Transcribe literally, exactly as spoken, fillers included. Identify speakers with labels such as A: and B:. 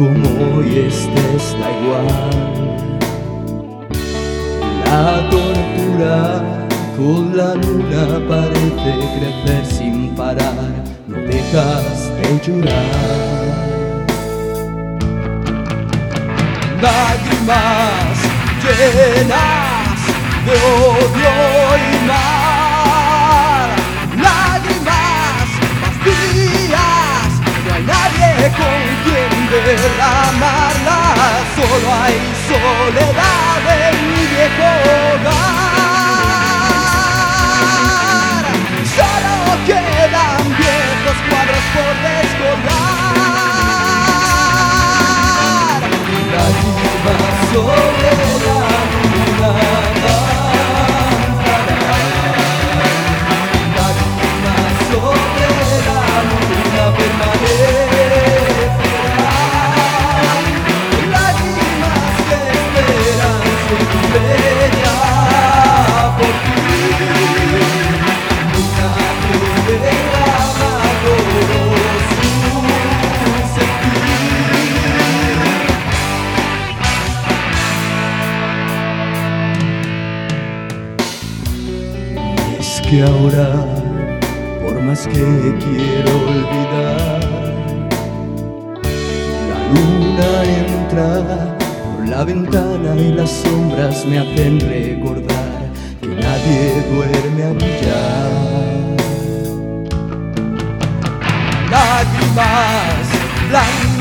A: como hoy estés da igual. La tortura con la luna parece crecer sin parar, no dejas de llorar. Lágrimas llenas de odio y mar, lágrimas vacías, no hay nadie con quien derramarlas, solo hay soledad en mi viejo hogar. Solo quedan viejos cuadros por descolgar, lágrimas sobre la luna. Lágrimas sobre la luna permanecerán, lágrimas que esperan su estrella por ti. Luna que derrama todo su sentir. Y es que ahora, por más que quiero olvidar, la luna entra por la ventana y las sombras me hacen recordar que nadie duerme allá. Lágrimas blancas